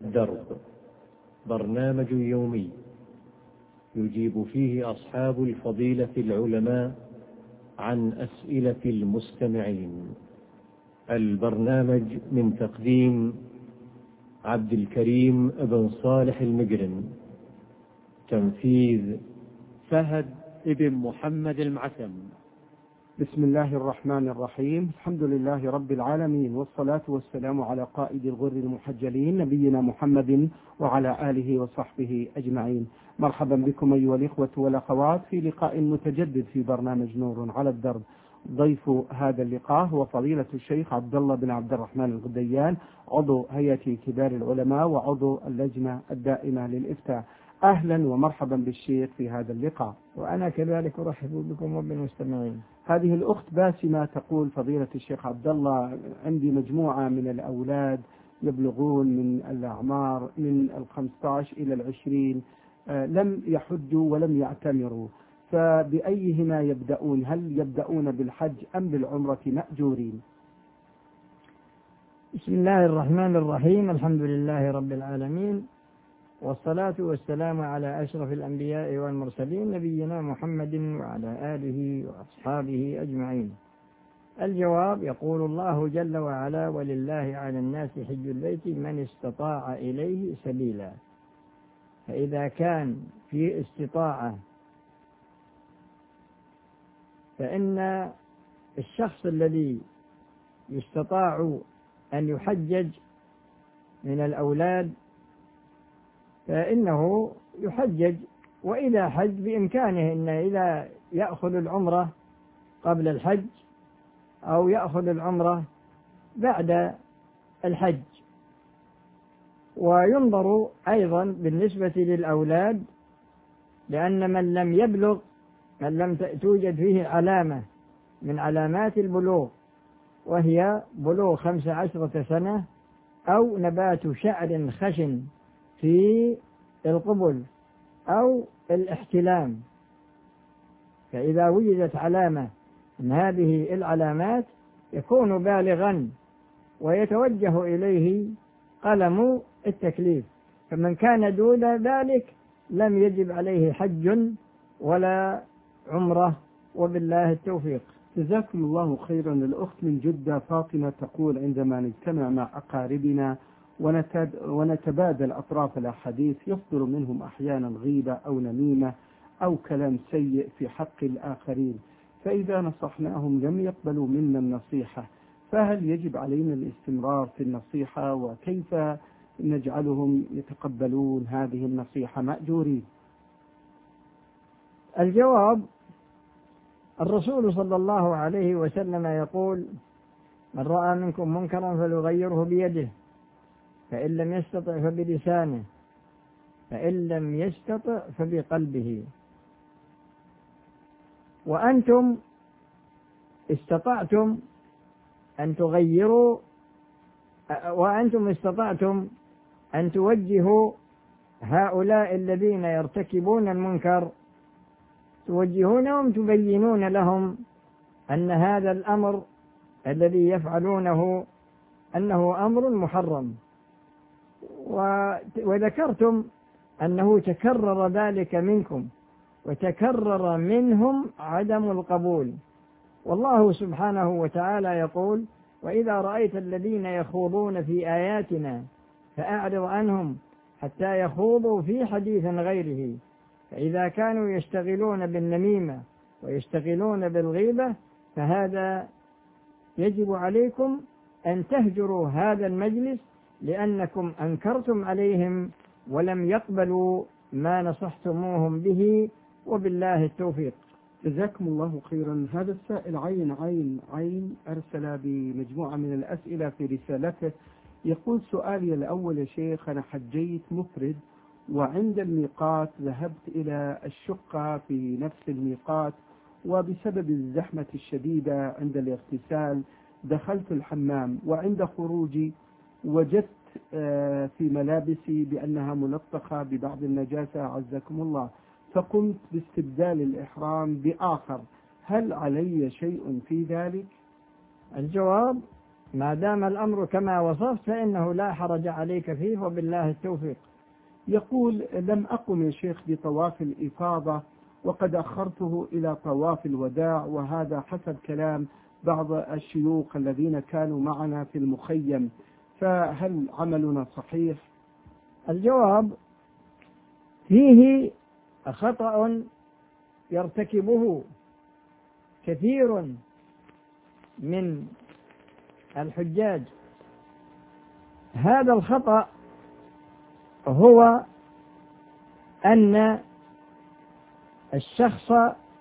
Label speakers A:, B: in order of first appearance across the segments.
A: الدرب، برنامج يومي يجيب فيه أصحاب الفضيلة العلماء عن أسئلة المستمعين. البرنامج من تقديم عبد الكريم بن صالح المجرم، تنفيذ فهد بن محمد المعتم.
B: بسم الله الرحمن الرحيم. الحمد لله رب العالمين، والصلاة والسلام على قائد الغر المحجلين نبينا محمد وعلى آله وصحبه أجمعين. مرحبا بكم أيها الإخوة والأخوات في لقاء متجدد في برنامج نور على الدرب. ضيف هذا اللقاء هو فضيلة الشيخ عبد الله بن عبد الرحمن الغديان، عضو هيئة كبار العلماء وعضو اللجنة الدائمة للإفتاء. أهلا ومرحبا بالشيخ في هذا اللقاء.
C: وأنا كذلك أرحب بكم وبالمستمعين.
B: هذه الأخت باسمة تقول: فضيلة الشيخ عبد الله، عندي مجموعة من الأولاد يبلغون من الأعمار من 15 إلى 20، لم يحجوا ولم يعتمروا، فبأيهما يبدأون؟ هل يبدأون بالحج أم بالعمرة مأجورين؟
C: بسم الله الرحمن الرحيم. الحمد لله رب العالمين، والصلاة والسلام على أشرف الأنبياء والمرسلين نبينا محمد وعلى آله وأصحابه أجمعين. الجواب: يقول الله جل وعلا: ولله على الناس حج البيت من استطاع إليه سبيلا. فإذا كان في استطاعة فإن الشخص الذي يستطاع أن يحجج من الأولاد فإنه يحجج، وإذا حج بإمكانه إن إذا يأخذ العمرة قبل الحج أو يأخذ العمرة بعد الحج. وينظر أيضا بالنسبة للأولاد، لأن من لم يبلغ، من لم توجد فيه علامة من علامات البلوغ وهي بلوغ 15 سنة أو نبات شعر خشن في القبل أو الاحتلام، فإذا وجدت علامة من هذه العلامات يكون بالغا ويتوجه إليه قلم التكليف. فمن كان دون ذلك لم يجب عليه حج ولا عمرة، وبالله التوفيق.
B: جزاكم الله خيرا. الأخت من جدة فاطمة تقول: عندما نجتمع مع أقاربنا ونتبادل أطراف الأحاديث يصدر منهم أحيانا غيبة أو نميمة أو كلام سيء في حق الآخرين، فإذا نصحناهم لم يقبلوا منا النصيحة، فهل يجب علينا الاستمرار في النصيحة؟ وكيف نجعلهم يتقبلون هذه النصيحة مأجورين؟
C: الجواب: الرسول صلى الله عليه وسلم يقول: من رأى منكم منكرا فليغيره بيده، فإن لم يستطع فبلسانه، فإن لم يستطع فبقلبه. وأنتم استطعتم أن تغيروا، وأنتم استطعتم أن توجهوا هؤلاء الذين يرتكبون المنكر، توجهونهم، تبينون لهم أن هذا الأمر الذي يفعلونه أنه أمر محرم، وذكرتم أنه تكرر ذلك منكم وتكرر منهم عدم القبول. والله سبحانه وتعالى يقول: وإذا رأيت الذين يخوضون في آياتنا فأعرض عنهم حتى يخوضوا في حديث غيره. فإذا كانوا يشتغلون بالنميمة ويشتغلون بالغيبة فهذا يجب عليكم أن تهجروا هذا المجلس، لأنكم أنكرتم عليهم ولم يقبلوا ما نصحتموهم به، وبالله التوفيق.
B: جزاكم الله خيرا. هذا السائل عين أرسل بمجموعة من الأسئلة في رسالته، يقول: سؤالي الأول يا شيخ، أنا حجيت مفرد وعند الميقات ذهبت إلى الشقة في نفس الميقات، وبسبب الزحمة الشديدة عند الاغتسال دخلت الحمام، وعند خروجي وجدت في ملابسي بأنها ملطخة ببعض النجاسة عزكم الله، فقمت باستبدال الإحرام بآخر، هل علي شيء في ذلك؟
C: الجواب: ما دام الأمر كما وصفت فإنه لا حرج عليك فيه، وبالله التوفيق.
B: يقول: لم أقم يا شيخ بطواف الإفاضة وقد أخرته إلى طواف الوداع، وهذا حسب كلام بعض الشيوخ الذين كانوا معنا في المخيم، فهل عملنا صحيح؟
C: الجواب: فيه خطأ يرتكبه كثير من الحجاج. هذا الخطأ هو أن الشخص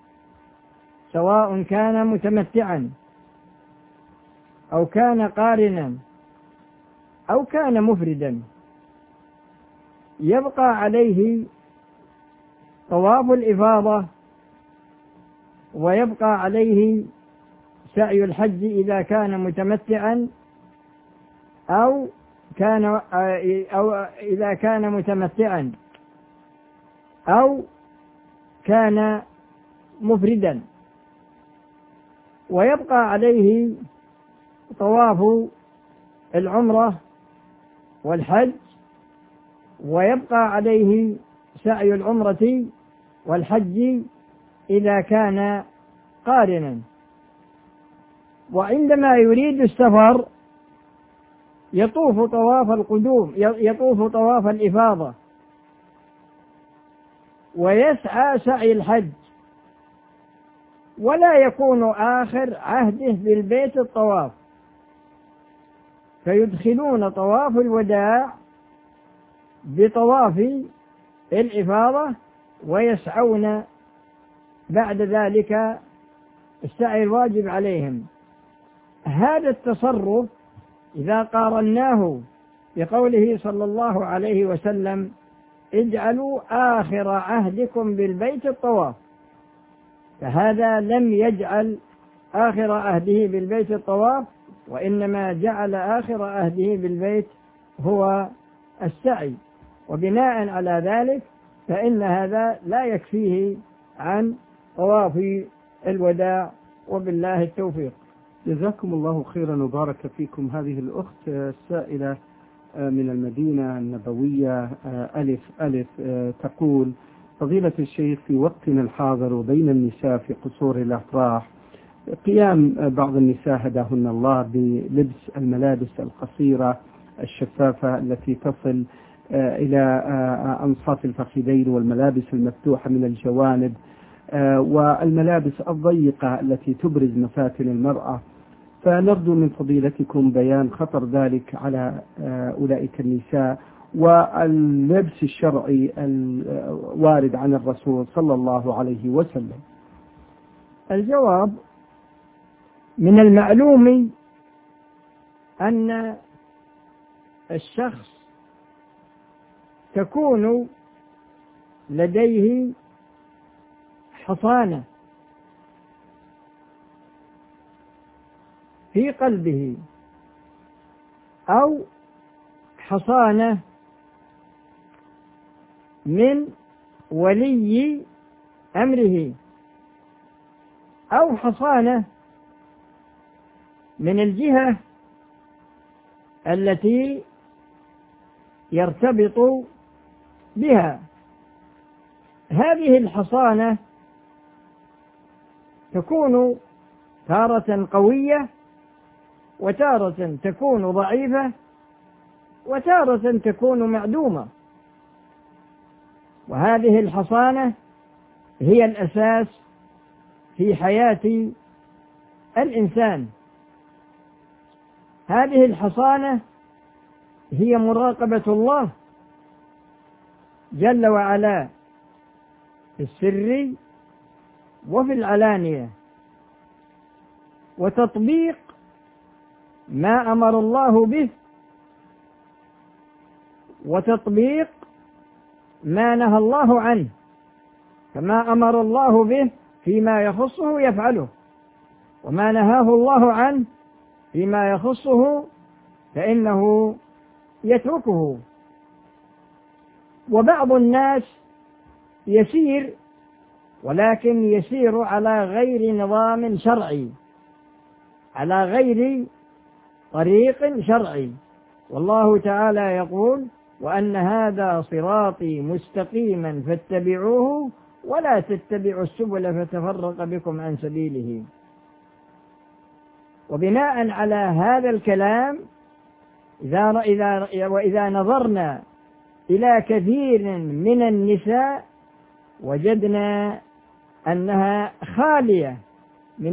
C: سواء كان متمتعا أو كان قارنا أو كان مفردا يبقى عليه طواف الإفاضة ويبقى عليه سعي الحج إذا كان متمتعا أو إذا كان متمتعا أو كان مفردا، ويبقى عليه طواف العمرة والحج، ويبقى عليه سعي العمرة والحج إذا كان قارنا. وعندما يريد السفر يطوف طواف القدوم، يطوف طواف الإفاضة ويسعى سعي الحج، ولا يكون آخر عهده بالبيت الطواف، فيدخلون طواف الوداع بطواف الإفاضة ويسعون بعد ذلك السعي الواجب عليهم. هذا التصرف إذا قارناه بقوله صلى الله عليه وسلم: اجعلوا آخر عهدكم بالبيت الطواف، فهذا لم يجعل آخر عهده بالبيت الطواف، وإنما جعل آخر عهده بالبيت هو السعي، وبناء على ذلك فإن هذا لا يكفيه عن طواف الوداع، وبالله التوفيق.
B: جزاكم الله خيرا وبارك فيكم. هذه الأخت السائلة من المدينة النبوية ألف تقول: فضيلة الشيخ، في وقتنا الحاضر وبين النساء في قصور الأفراح قيام بعض النساء هداهن الله بلبس الملابس القصيرة الشفافة التي تصل إلى أنصاف الفخذين، والملابس المفتوحة من الجوانب، والملابس الضيقة التي تبرز مفاتن المرأة، فنرجو من فضيلتكم بيان خطر ذلك على أولئك النساء واللبس الشرعي الوارد عن الرسول صلى الله عليه وسلم.
C: الجواب: من المعلوم أن الشخص تكون لديه حصانة في قلبه أو حصانة من ولي أمره أو حصانة من الجهة التي يرتبط بها. هذه الحصانة تكون تارة قوية، وتارة تكون ضعيفة، وتارة تكون معدومة، وهذه الحصانة هي الأساس في حياة الإنسان. هذه الحصانة هي مراقبة الله جل وعلا في السر وفي العلانية، وتطبيق ما أمر الله به، وتطبيق ما نهى الله عنه، فما أمر الله به فيما يخصه يفعله، وما نهاه الله عنه فيما يخصه فإنه يتركه. وبعض الناس يسير، ولكن يسير على غير نظام شرعي، على غير طريق شرعي. والله تعالى يقول: وأن هذا صراطي مستقيما فاتبعوه ولا تتبعوا السبل فتفرق بكم عن سبيله. وبناء على هذا الكلام وإذا نظرنا إلى كثير من النساء وجدنا أنها خالية من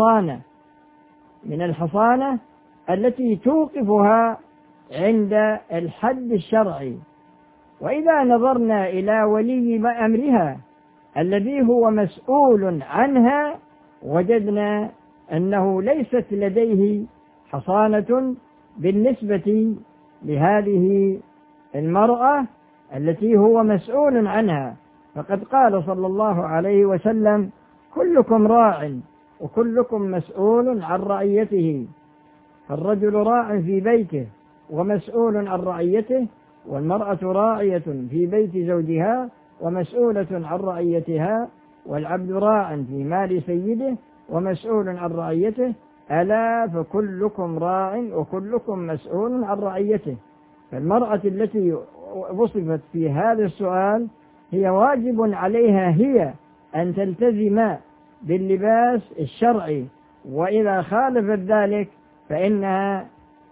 C: الحصانة التي توقفها عند الحد الشرعي. وإذا نظرنا إلى ولي أمرها الذي هو مسؤول عنها وجدنا أنه ليست لديه حصانة بالنسبة لهذه المرأة التي هو مسؤول عنها. فقد قال صلى الله عليه وسلم: كلكم راع وكلكم مسؤول عن رعيته. الرجل راع في بيته ومسؤول عن رعيته، والمرأة راعية في بيت زوجها ومسؤولة عن رعيتها، والعبد راع في مال سيده ومسؤول عن رعيته. ألا فكلكم راع وكلكم مسؤول عن رعيته. فالمرأة التي وصفت في هذا السؤال هي واجب عليها هي أن تلتزم باللباس الشرعي، وإذا خالفت ذلك فإنها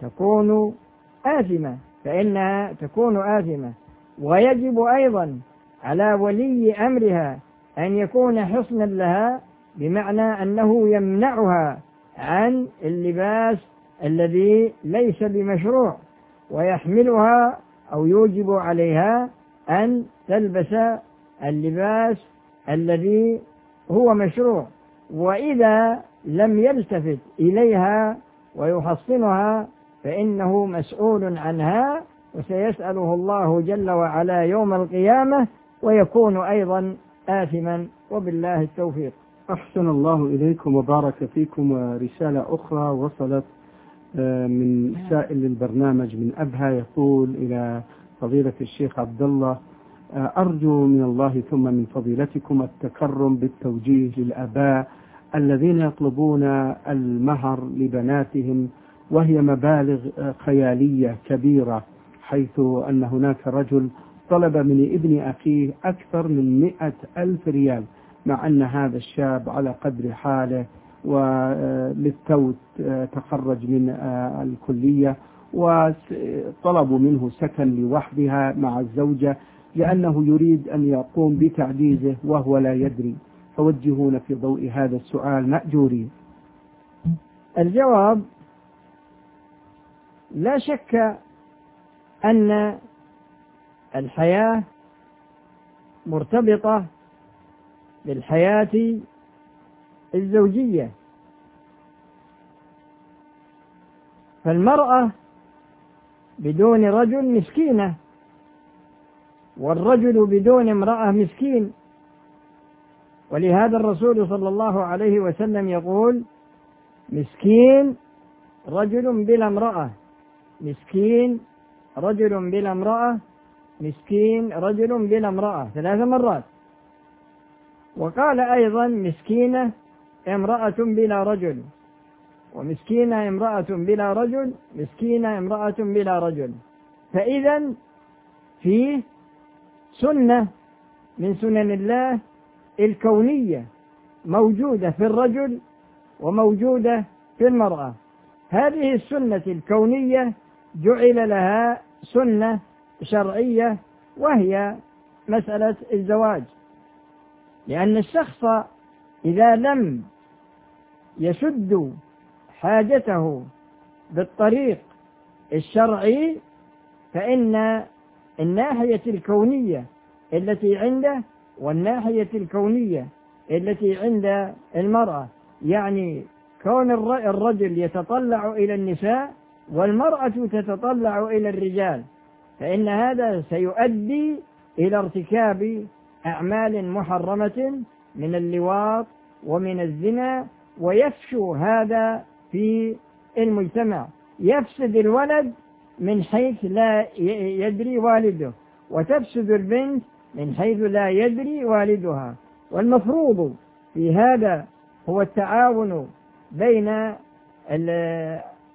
C: تكون آثمة. ويجب أيضا على ولي أمرها أن يكون حصنا لها، بمعنى أنه يمنعها عن اللباس الذي ليس بمشروع، ويحملها أو يوجب عليها أن تلبس اللباس الذي هو مشروع. وإذا لم يلتفت إليها ويحصنها فإنه مسؤول عنها، وسيسأله الله جل وعلا يوم القيامة، ويكون أيضا آثما. وبالله التوفيق.
B: أحسن الله إليكم وبارك فيكم. ورسالة أخرى وصلت من سائل للبرنامج من أبها، يقول: إلى فضيلة الشيخ عبد الله، أرجو من الله ثم من فضيلتكم التكرم بالتوجيه للآباء الذين يطلبون المهر لبناتهم وهي مبالغ خيالية كبيرة، حيث أن هناك رجل طلب من ابن أخيه أكثر من 100,000 ريال، مع أن هذا الشاب على قدر حاله وللتو تخرج من الكلية، وطلبوا منه سكن لوحدها مع الزوجة لأنه يريد أن يقوم بتعجيزه وهو لا يدري. فوجهونا في ضوء هذا السؤال مأجورين.
C: الجواب: لا شك أن الحياة مرتبطة بالحياة الزوجية، فالمرأة بدون رجل مسكينة، والرجل بدون امرأة مسكين. ولهذا الرسول صلى الله عليه وسلم يقول: مسكين رجل بلا امرأة، مسكين رجل بلا امرأة، مسكين رجل بلا امرأة 3 مرات. وقال أيضا: مسكينة امرأة بلا رجل، ومسكينة امرأة بلا رجل، مسكينة امرأة بلا رجل. فإذا فيه سنة من سنن الله الكونية موجودة في الرجل وموجودة في المرأة. هذه السنة الكونية جعل لها سنة شرعية، وهي مسألة الزواج، لأن الشخص إذا لم يسد حاجته بالطريق الشرعي فإن الناحية الكونية التي عنده والناحية الكونية التي عند المرأة، يعني كون الرجل يتطلع إلى النساء والمرأة تتطلع إلى الرجال، فإن هذا سيؤدي إلى ارتكاب أعمال محرمة من اللواط ومن الزنا، ويفشو هذا في المجتمع. يفسد الولد من حيث لا يدري والده، وتفسد البنت من حيث لا يدري والدها. والمفروض في هذا هو التعاون بين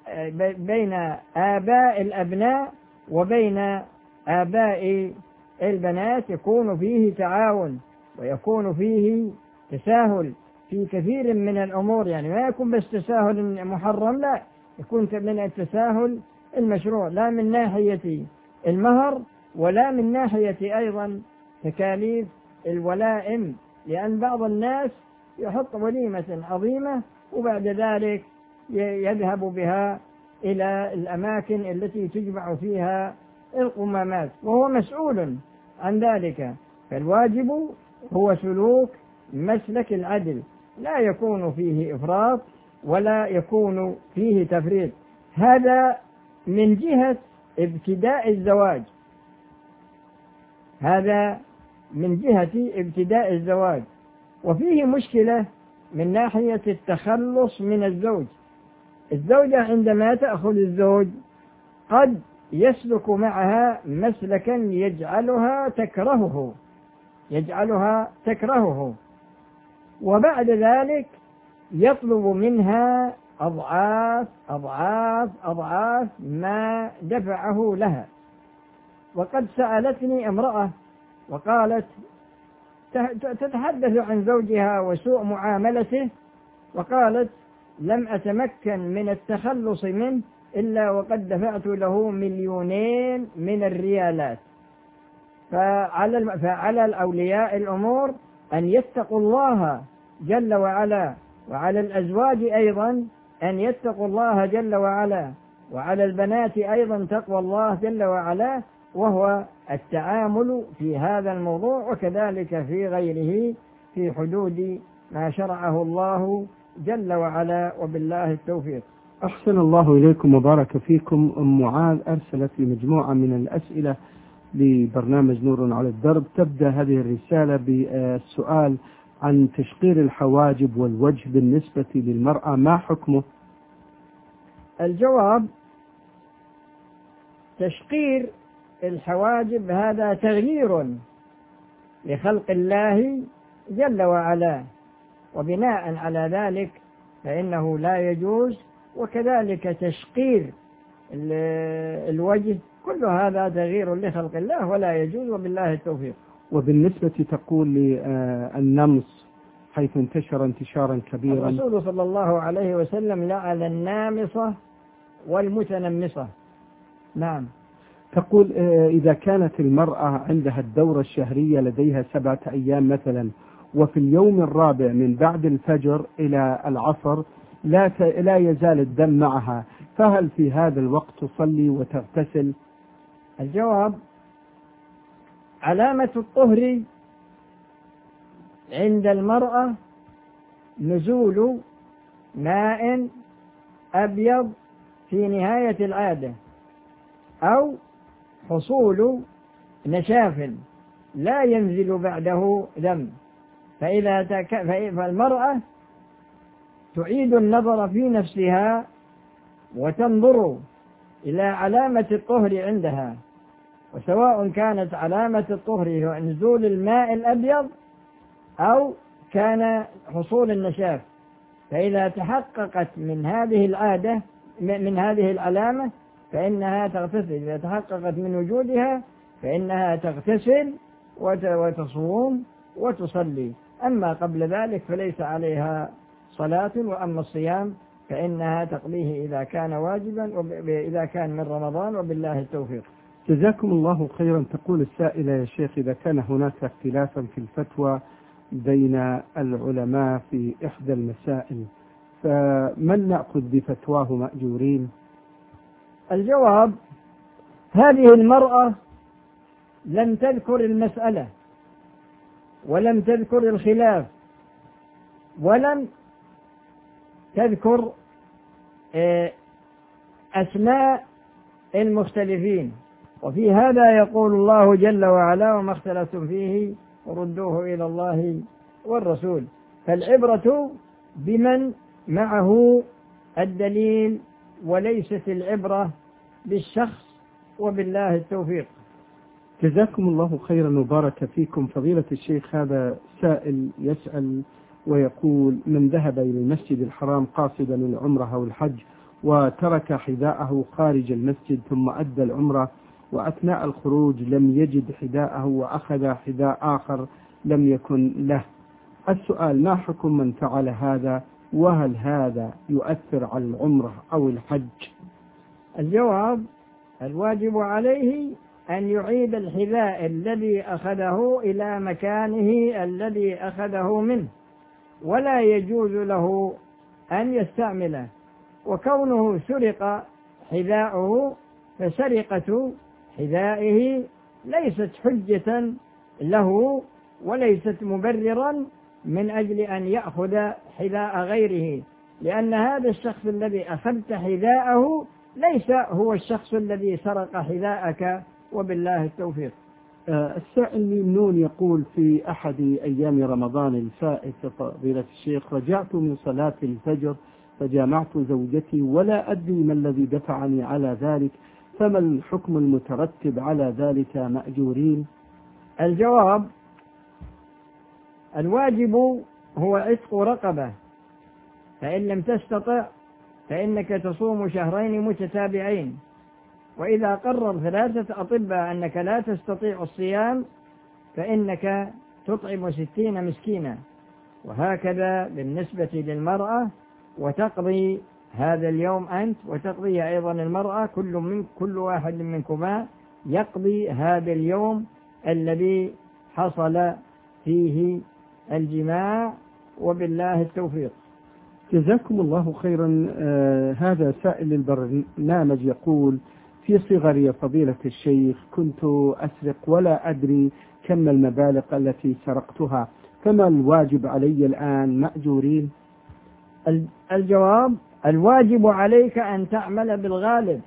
C: بين آباء الأبناء وبين آباء البنات يكون فيه تعاون ويكون فيه تساهل في كثير من الأمور، يعني ما يكون بس تساهل محرم، لا، يكون من التساهل المشروع، لا من ناحية المهر ولا من ناحية أيضا تكاليف الولائم، لأن بعض الناس يحط وليمة عظيمة وبعد ذلك يذهب بها إلى الأماكن التي تجمع فيها القمامات وهو مسؤول عن ذلك. فالواجب هو سلوك مسلك العدل، لا يكون فيه إفراط ولا يكون فيه تفريط. هذا من جهة ابتداء الزواج، هذا من جهة ابتداء الزواج. وفيه مشكلة من ناحية التخلص من الزوج. الزوجة عندما تأخذ الزوج قد يسلك معها مسلكا يجعلها تكرهه، وبعد ذلك يطلب منها أضعاف ما دفعه لها. وقد سألتني امرأة وقالت تتحدث عن زوجها وسوء معاملته، وقالت لم أتمكن من التخلص منه إلا وقد دفعت له 2,000,000 من الريالات. فعلى الأولياء الأمور أن يتقوا الله جل وعلا، وعلى الأزواج أيضا أن يتقوا الله جل وعلا، وعلى البنات أيضا تقوى الله جل وعلا، وهو التعامل في هذا الموضوع وكذلك في غيره في حدود ما شرعه الله جل وعلا، وبالله التوفيق.
B: أحسن الله إليكم وبارك فيكم. أم معاذ أرسلت لي مجموعة من الأسئلة لبرنامج نور على الدرب. تبدأ هذه الرسالة بالسؤال عن تشقير الحواجب والوجه بالنسبة للمرأة، ما حكمه؟
C: الجواب: تشقير الحواجب هذا تغيير لخلق الله جل وعلا، وبناء على ذلك فإنه لا يجوز. وكذلك تشقير الوجه كل هذا تغيير لخلق الله ولا يجوز، وبالله التوفيق.
B: وبالنسبة تقول للنمص حيث انتشر انتشارا كبيرا،
C: الرسول صلى الله عليه وسلم لعن النامصة والمتنمصة. نعم.
B: تقول إذا كانت المرأة عندها الدورة الشهرية لديها 7 أيام مثلا، وفي اليوم الرابع من بعد الفجر إلى العصر لا يزال الدم معها، فهل في هذا الوقت تصلي وتغتسل؟
C: الجواب: علامة الطهر عند المرأة نزول ماء أبيض في نهاية العادة، أو حصول نشاف لا ينزل بعده دم. فالمرأة تعيد النظر في نفسها وتنظر إلى علامة الطهر عندها، وسواء كانت علامة الطهر هو نزول الماء الأبيض أو كان حصول النشاف، فإذا تحققت من هذه العادة من هذه العلامة فإنها تغتسل. إذا تحققت من وجودها فإنها تغتسل وتصوم وتصلي. أما قبل ذلك فليس عليها صلاة، وأما الصيام فإنها تقضيه إذا كان واجبا وإذا كان من رمضان، وبالله التوفيق.
B: جزاكم الله خيرا. تقول السائلة: يا شيخ، إذا كان هناك اختلافا في الفتوى بين العلماء في إحدى المسائل فمن نأخذ بفتواه مأجورين؟
C: الجواب: هذه المرأة لم تذكر المسألة ولم تذكر الخلاف ولم تذكر أسماء المختلفين، وفي هذا يقول الله جل وعلا: وما اختلفتم فيه وردوه إلى الله والرسول. فالعبرة بمن معه الدليل وليست العبرة بالشخص، وبالله التوفيق.
B: جزاكم الله خيرا وبارك فيكم. فضيلة الشيخ، هذا سائل يسأل ويقول: من ذهب إلى المسجد الحرام قاصدا العمرة أو الحج وترك حذاءه خارج المسجد ثم أدى العمرة، وأثناء الخروج لم يجد حذاءه وأخذ حذاء آخر لم يكن له. السؤال: ما حكم من فعل هذا؟ وهل هذا يؤثر على العمرة أو الحج؟
C: الجواب: الواجب عليه أن يعيد الحذاء الذي أخذه إلى مكانه الذي أخذه منه، ولا يجوز له أن يستعمله. وكونه سرق حذاؤه فسرقة حذائه ليست حجة له وليست مبررا من أجل أن يأخذ حذاء غيره، لأن هذا الشخص الذي أخذت حذاءه ليس هو الشخص الذي سرق حذاءك، وبالله التوفيق.
B: السائل ميمنون يقول: في أحد أيام رمضان الفائت فضيلة الشيخ رجعت من صلاة الفجر فجامعت زوجتي ولا أدري ما الذي دفعني على ذلك، فما الحكم المترتب على ذلك؟ مأجورين؟
C: الجواب: الواجب هو عتق رقبة، فإن لم تستطع فإنك تصوم شهرين متتابعين، وإذا قرر 3 أطباء أنك لا تستطيع الصيام فإنك تطعم 60 مسكينا، وهكذا بالنسبة للمرأة، وتقضي هذا اليوم أنت وتقضي أيضا المرأة، كل واحد منكما يقضي هذا اليوم الذي حصل فيه الجماع، وبالله التوفيق.
B: جزاكم الله خيرا. هذا سائل البرنامج يقول: في صغري فضيلة الشيخ كنت أسرق ولا أدري كم المبالغ التي سرقتها، فما الواجب علي الآن؟ مأجورين؟
C: الجواب: الواجب عليك أن تعمل بالغالب،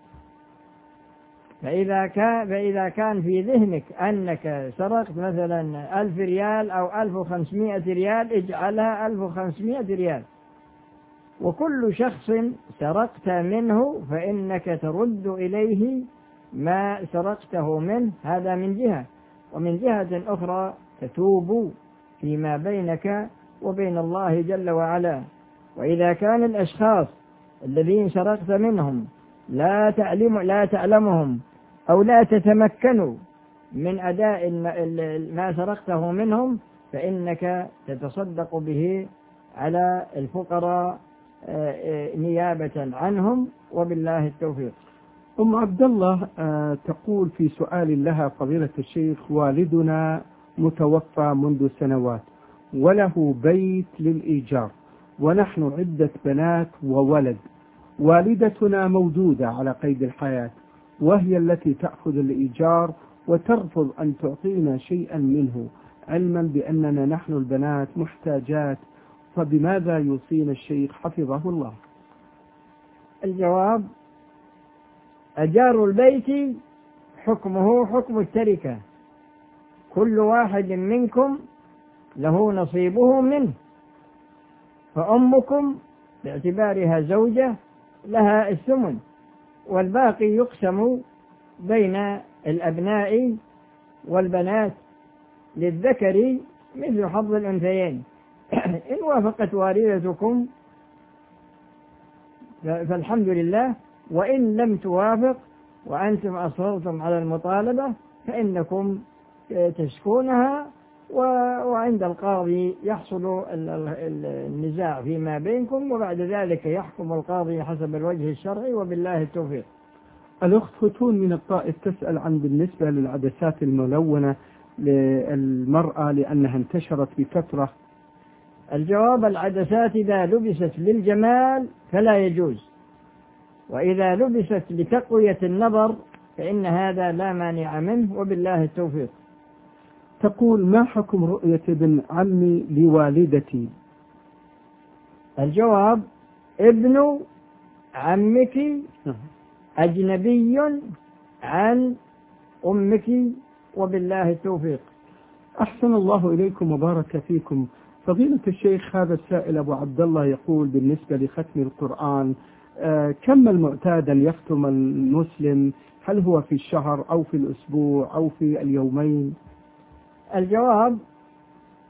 C: فإذا كان في ذهنك أنك سرقت مثلا 1000 ريال أو 1500 ريال اجعلها 1500 ريال، وكل شخص سرقت منه فإنك ترد إليه ما سرقته منه، هذا من جهة، ومن جهة أخرى تتوب فيما بينك وبين الله جل وعلا. وإذا كان الأشخاص الذين سرقت منهم لا تعلمهم أو لا تتمكنوا من أداء ما سرقته منهم فإنك تتصدق به على الفقراء نيابة عنهم، وبالله التوفيق.
B: أم عبد الله تقول في سؤال لها: فضيلة الشيخ، والدنا متوفى منذ سنوات وله بيت للإيجار، ونحن عدة بنات وولد، والدتنا موجودة على قيد الحياة وهي التي تأخذ الإيجار وترفض أن تعطينا شيئا منه، علما بأننا نحن البنات محتاجات، فبماذا يوصينا الشيخ حفظه الله؟
C: الجواب: أجار البيت حكمه حكم التركة، كل واحد منكم له نصيبه منه، فأمكم باعتبارها زوجة لها الثمن، والباقي يقسم بين الأبناء والبنات، للذكر مثل حظ الأنثيين. إن وافقت والدتكم فالحمد لله، وإن لم توافق وأنتم أصررتم على المطالبة فإنكم تشكونها، وعند القاضي يحصل النزاع فيما بينكم، وبعد ذلك يحكم القاضي حسب الوجه الشرعي، وبالله التوفيق.
B: الأخت فتون من الطائف تسأل عن بالنسبة للعدسات الملونة للمرأة لأنها انتشرت بكثرة.
C: الجواب: العدسات إذا لبست للجمال فلا يجوز، وإذا لبست لتقوية النظر فإن هذا لا مانع منه، وبالله التوفيق.
B: تقول: ما حكم رؤية ابن عمي لوالدتي؟
C: الجواب: ابن عمك أجنبي عن أمك، وبالله التوفيق.
B: أحسن الله إليكم وبارك فيكم. فضيلة الشيخ، هذا السائل أبو عبد الله يقول: بالنسبة لختم القرآن كم المعتاد أن يختم المسلم؟ هل هو في الشهر أو في الأسبوع أو في اليومين؟
C: الجواب: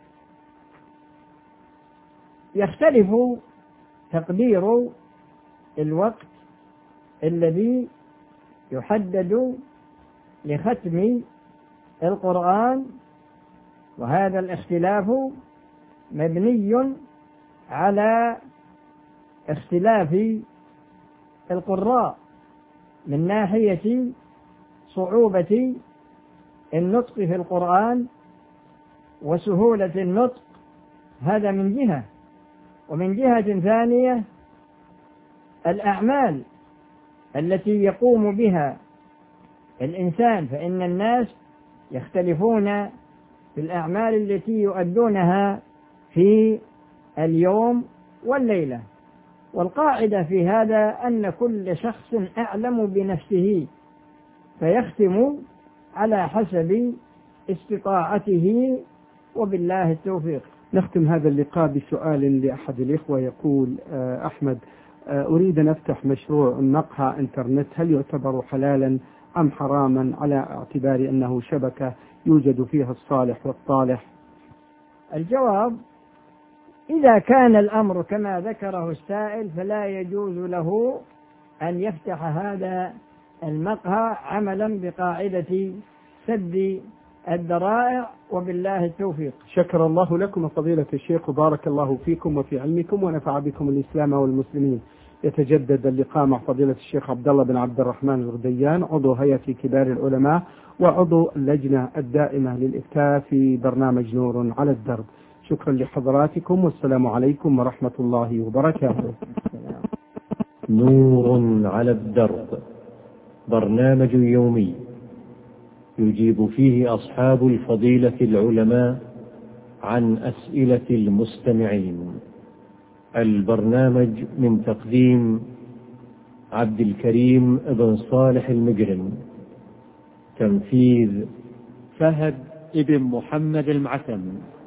C: يختلف تقدير الوقت الذي يحدد لختم القرآن، وهذا الاختلاف مبني على اختلاف القراء من ناحية صعوبة النطق في القرآن وسهولة النطق، هذا من جهة. ومن جهة ثانية الأعمال التي يقوم بها الإنسان، فإن الناس يختلفون في الأعمال التي يؤدونها في اليوم والليلة. والقاعدة في هذا أن كل شخص أعلم بنفسه فيختم على حسب استطاعته، وبالله التوفيق.
B: نختم هذا اللقاء بسؤال لأحد الإخوة يقول: أحمد، أريد أن أفتح مشروع مقهى إنترنت، هل يعتبر حلالا أم حراما على اعتبار أنه شبكة يوجد فيها الصالح والطالح؟
C: الجواب: إذا كان الأمر كما ذكره السائل فلا يجوز له أن يفتح هذا المقهى عملا بقاعدة سد الذرائع، وبالله التوفيق.
B: شكر الله لكم فضيلة الشيخ، وبارك الله فيكم وفي علمكم ونفع بكم الإسلام والمسلمين. يتجدد اللقاء مع فضيلة الشيخ عبد الله بن عبد الرحمن الغديان، عضو هيئة كبار العلماء وعضو اللجنة الدائمة للإفتاء في برنامج نور على الدرب. شكرا لحضراتكم، والسلام عليكم ورحمة الله وبركاته.
D: نور على الدرب، برنامج يومي يجيب فيه أصحاب الفضيلة العلماء عن أسئلة المستمعين. البرنامج من تقديم عبد الكريم بن صالح المجرم، تنفيذ
A: فهد بن محمد المعسم.